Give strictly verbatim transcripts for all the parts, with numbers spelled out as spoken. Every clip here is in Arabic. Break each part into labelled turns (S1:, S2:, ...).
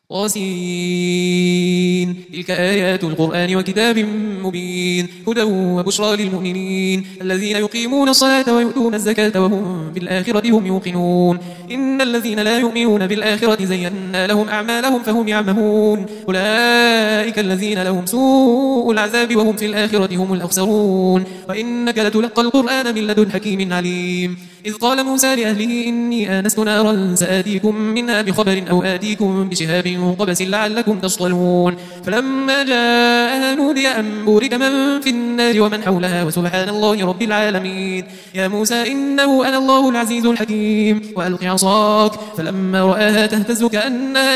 S1: طاسين. تلك آيات القرآن وكتاب مبين هدى وبشرى للمؤمنين الذين يقيمون الصلاة ويؤتون الزكاة وهم بالآخرة هم يوقنون. إن الذين لا يؤمنون بالآخرة زينا لهم أعمالهم فهم يعمهون أولئك الذين لهم سوء العذاب وهم في الآخرة هم الأخسرون. وإنك لتلقى القرآن من لدن حكيم عليم. إذ قال موسى لأهله إني آنست نارا سآتيكم منها بخبر أو آتيكم بشهاب قبس لعلكم تصطلون. فلما جاءها نودي أن بورك من في النار ومن حولها وسبحان الله رب العالمين. يا موسى إنه أنا الله العزيز الحكيم وألق عصاك فلما رآها تهتز كأنها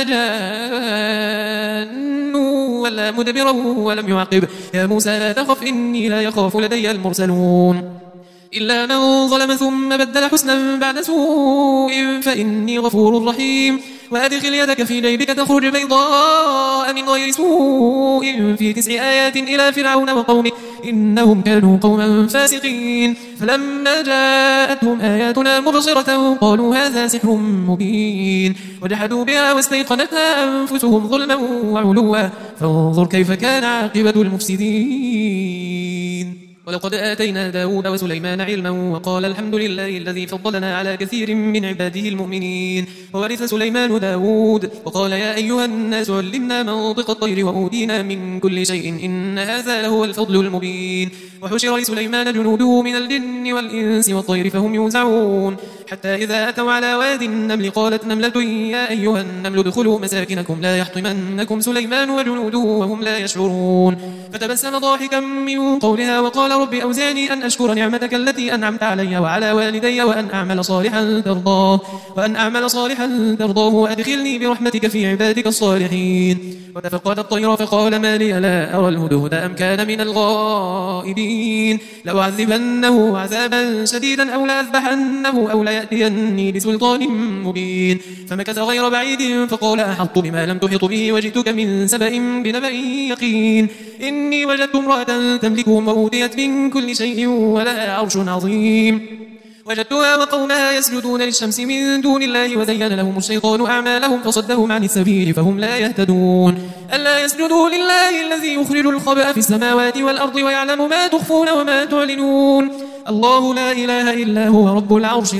S1: جان ولا مدبرا ولم يعقب. يا موسى لا تخف إني لا يخاف لدي المرسلون إلا من ظلم ثم بدل حسنا بعد سوء فإني غفور رحيم. وأدخل يدك في جيبك تخرج بيضاء من غير سوء في تسع آيات إلى فرعون وقومه إنهم كانوا قوما فاسقين. فلما جاءتهم آياتنا مبصرة قالوا هذا سحر مبين وجحدوا بها واستيقنتها أنفسهم ظلما وعلوا فانظر كيف كان عاقبة المفسدين. ولقد آتينا داود وسليمان علما وقال الحمد لله الذي فضلنا على كثير من عباده المؤمنين. وورث سليمان داود وقال يا أيها الناس علمنا منطق الطير وأوتينا من كل شيء إن هذا لهو الفضل المبين. وحشر لسليمان جنوده من الجن والإنس والطير فهم يوزعون حتى إذا أتوا على واد النمل قالت نملة يا أيها النمل ادخلوا مساكنكم لا يحطمنكم سليمان وجنوده وهم لا يشعرون. فتبسم ضاحكا من قولها وقال رب أوزعني أن أشكر نعمتك التي أنعمت علي وعلى والدي وأن أعمل صالحا ترضاه وأن أعمل صالحا ترضاه وأدخلني برحمتك في عبادك الصالحين. وتفقد الطير فقال ما لي لا أرى الهدهد أم كان من الغائبين لأعذبنه عذابا شديدا أو لأذبحنه أو ليأتيني بسلطان مبين. فمكث غير بعيد فقال أحطت بما لم تحط به وجئتك من سبأ بنبأ يقين إني وجدت امرأة تملكهم وأوتيت من كل شيء ولها عرش عظيم وجدتها وقومها يسجدون للشمس من دون الله وزين لهم الشيطان أعمالهم فصدهم عن السبيل فهم لا يهتدون. ألا يسجدوا لله الذي يخرج الخبأ في السماوات والأرض ويعلم ما تخفون وما تعلنون الله لا إله إلا هو رب العرش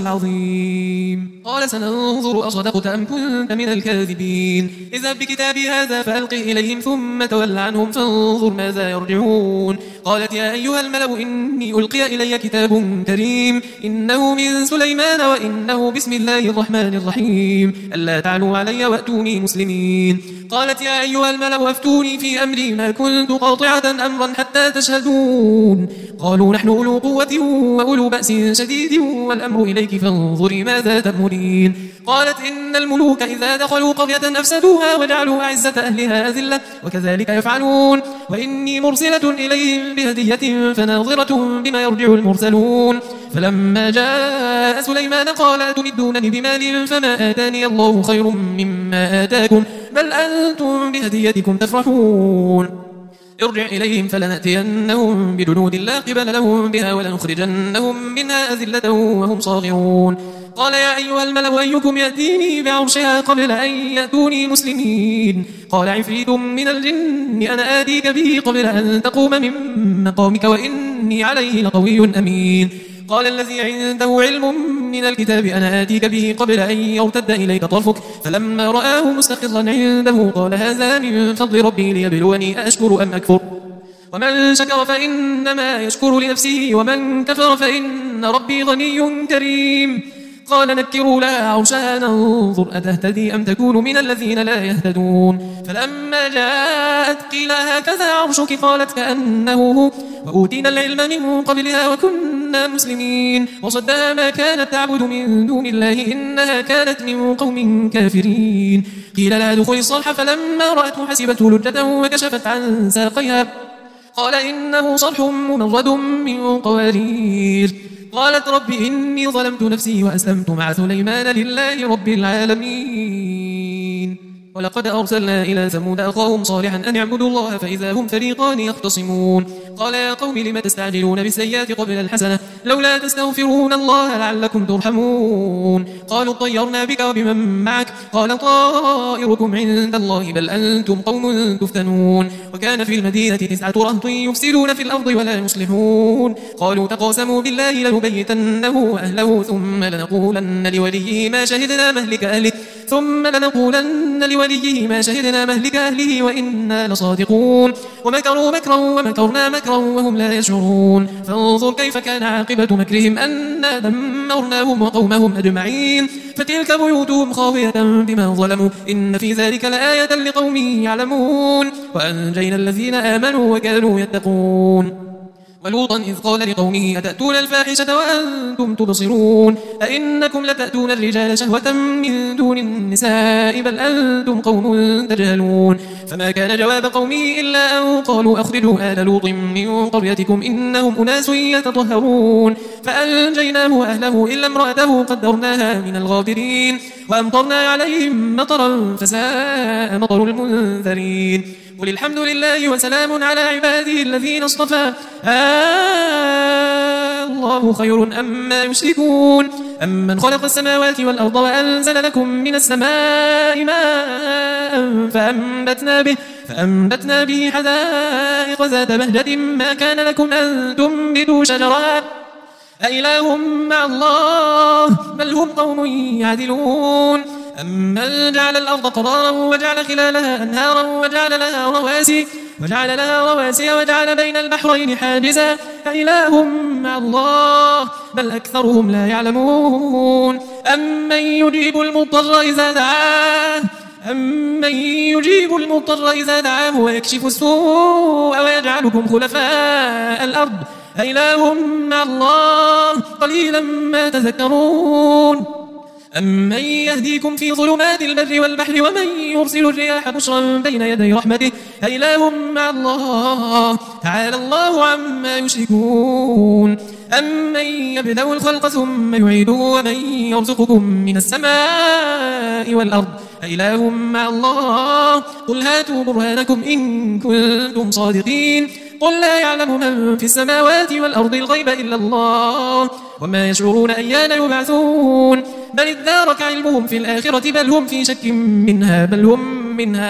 S1: العظيم. قال سننظر أصدقت أم كنت من الكاذبين اذهب بكتابي هذا فألقه إليهم ثم تول عنهم فانظر ماذا يرجعون. قالت يا أيها الملأ إني ألقي إلي كتاب كريم إنه من سليمان وإنه بسم الله الرحمن الرحيم ألا تعلوا علي وأتوني مسلمين. قالت يا أيها الملأ أفتوني في أمري ما كنت قاطعة أمرا حتى تشهدون. قالوا نحن أولو قوة وأولو بأس شديد والأمر إليك فانظري ماذا تأمرين. قالت إن الملوك إذا دخلوا قرية أفسدوها وجعلوا أعزة أهلها أذلة وكذلك يفعلون. وإني مرسلة إليهم بهدية فناظرة بما يرجع المرسلون. فلما جاء سليمان قال تمدونني بمال فما آتاني الله خير مما آتاكم بل أنتم بهديتكم تفرحون. ارجع إليهم فلنأتينهم بجنود لا قبل لهم بها ولنخرجنهم منها أذلة وهم صاغرون. قال يا أيها الملأ أيكم يأتيني بعرشها قبل أن يأتوني مسلمين. قال عفريت من الجن أنا آتيك به قبل أن تقوم من مقامك وإني عليه لقوي أمين. قال الذي عنده علم من الكتاب أنا آتيك به قبل أن يرتد إليك طرفك فلما رآه مستقرا عنده قال هذا من فضل ربي ليبلوني أشكر أم أكفر ومن شكر فإنما يشكر لنفسه ومن كفر فإن ربي غني كريم. قال نكروا لها عرشها ننظر أتهتدي أم تكون من الذين لا يهتدون. فلما جاءت قيل هكذا عرشك قالت كأنه هو وأوتينا العلم من قبلها وكنا مسلمين. وصدها ما كانت تعبد من دون الله إنها كانت من قوم كافرين. قيل لها دخل الصرح فلما رأته حسبته لجة وكشفت عن ساقيها قال إنه صرح ممرد من قوارير. قالت رب إني ظلمت نفسي وأسلمت مع سليمان لله رب العالمين. ولقد أرسلنا إلى ثمود أخاهم صالحا أن يعبدوا الله فإذا هم فريقان يختصمون قال يا قوم لم تستعجلون بالسيئات قبل الحسنة لولا تستغفرون الله لعلكم ترحمون قالوا طيرنا بك وبمن معك قال طائركم عند الله بل أنتم قوم تفتنون وكان في المدينة تسعة رهط يفسدون في الأرض ولا يصلحون قالوا تقاسموا بالله لنبيتنه وأهله ثم لنقولن لوليه ما شهدنا مهلك أهله ثم لنقولن لوليه ما شهدنا مهلك أهله وإنا لصادقون ومكروا مكرا ومكرنا مكرا وهم لا يشعرون فانظر كيف كان عاقبة مكرهم أنا دمرناهم وقومهم أجمعين فتلك بيوتهم خاوية بما ظلموا إن في ذلك لآية لقوم يعلمون وأنجينا الذين آمنوا وكانوا يتقون ولوطا إذ قال لقومه أتأتون الفاحشة وأنتم تبصرون أئنكم لتأتون الرجال شهوة من دون النساء بل أنتم قوم تجهلون فما كان جواب قومه إلا أن قالوا أخرجوا آل لوط من قريتكم إنهم أناس يتطهرون فأنجيناه وأهله إلا امرأته قدرناها من الغابرين وأمطرنا عليهم مطرا فساء مطر المنذرين قل الحمد لله وسلام على عباده الذين اصطفى آه الله خير أما يشركون أمن خلق السماوات والأرض وأنزل لكم من السماء ماء فأنبتنا به فأنبتنا به حدائق ذات بهجة ما كان لكم أن تنبتوا شجرها أإله مع الله بل هم قوم يعدلون أمن جعل الأرض قرارا وجعل خلالها أنهارا وجعل لها رواسي وجعل لها رواسي وجعل بين البحرين حاجزا أإله مع الله بل أكثرهم لا يعلمون أمن يجيب المضطر إذا دعاه أمن يجيب المضطر إذا دعاه ويكشف السوء ويجعلكم خلفاء الأرض أإله مع الله قليلا ما تذكرون أمن يهديكم في ظلمات البر والبحر ومن يرسل الرياح بشرا بين يدي رحمته أإله مع الله تعالى الله عما يشركون أمن يبدأ الخلق ثم يعيده ومن يرزقكم من السماء والأرض أإله مع الله قل هاتوا برهانكم إن كنتم صادقين قل لا يعلم من في السماوات والأرض الغيب إلا الله وما يشعرون أيان يبعثون بل ادارك علمهم في الآخرة بل هم في شك منها بل هم منها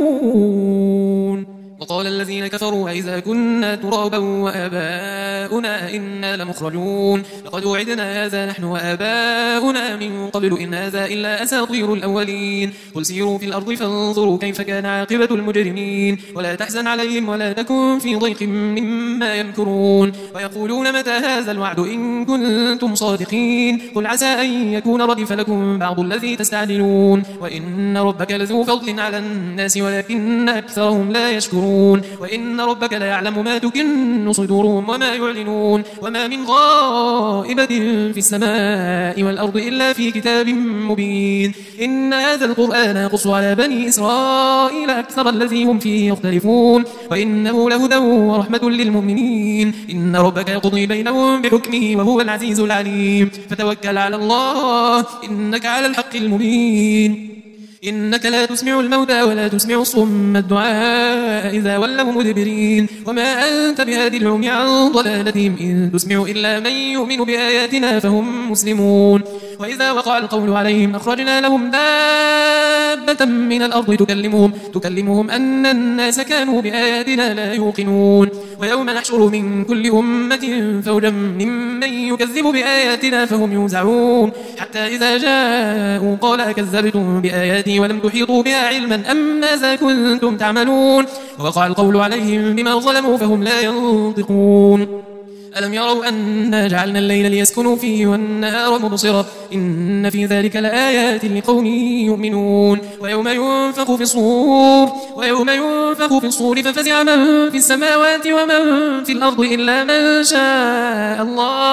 S1: عمون وقال الذين كفروا أئذا كنا ترابا وآباؤنا إنا لمخرجون لقد وعدنا هذا نحن وآباؤنا من قبل إن هذا إلا أساطير الأولين قل سيروا في الأرض فانظروا كيف كان عاقبة المجرمين ولا تحزن عليهم ولا تكن في ضيق مما يمكرون ويقولون متى هذا الوعد إن كنتم صادقين قل عسى أن يكون ردف لكم بعض الذي تستعجلون وإن ربك لذو فضل على الناس ولكن أكثرهم لا يشكرون وإن ربك لا يعلم ما تكن صدورهم وما يعلنون وما من غائبة في السماء والأرض إلا في كتاب مبين إن هذا القرآن يقص على بني إسرائيل أكثر الذي هم فيه يختلفون وإنه لهدى ورحمة للمؤمنين إن ربك يقضي بينهم بحكمه وهو العزيز العليم فتوكل على الله إنك على الحق المبين إنك لا تسمع الموتى ولا تسمع الصم الدعاء إذا ولوا مدبرين وما أنت بهادي العمي عن ضلالتهم إن تسمع إلا من يؤمن بآياتنا فهم مسلمون وإذا وقع القول عليهم أخرجنا لهم دابة من الأرض تكلمهم, تكلمهم أن الناس كانوا بآياتنا لا يوقنون ويوم نحشر من كل أمة فوجا ممن يكذب بآياتنا فهم يوزعون حتى إذا جاءوا قال أكذبتم بآياتي ولم تحيطوا بها علما أم ماذا كنتم تعملون ووقع القول عليهم بما ظلموا فهم لا ينطقون ألم يروا أنا جعلنا الليل ليسكنوا فيه والنهار مبصرا إن في ذلك لآيات لقوم يؤمنون ويوم ينفخ في الصور ويوم ينفخ في الصور ففزع من في السماوات ومن في الأرض إلا من شاء الله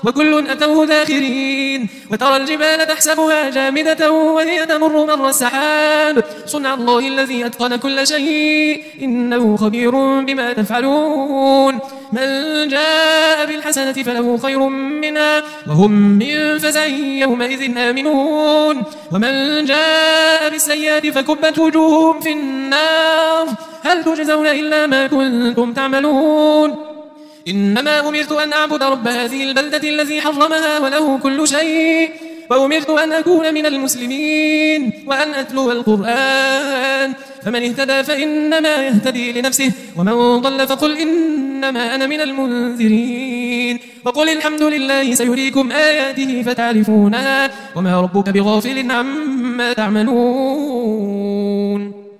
S1: وكل أتوه داخرين. وترى الجبال تحسبها جامدة وهي تمر مر السحاب صنع الله الذي أتقن كل شيء إنه خبير بما تفعلون. من جاء بالحسنة فله خير منها وهم من فزع يومئذ آمنون ومن جاء بالسيئات فكبت وجوههم في النار هل تجزون إلا ما كنتم تعملون. إنما أمرت أن أعبد رب هذه البلدة الذي حرمها وله كل شيء وأمرت أن أكون من المسلمين وأن أتلو القرآن فمن اهتدى فإنما يهتدي لنفسه ومن ضل فقل إنما أنا من المنذرين وقل الحمد لله سيريكم آياته فتعرفونها وما ربك بغافل عما تعملون.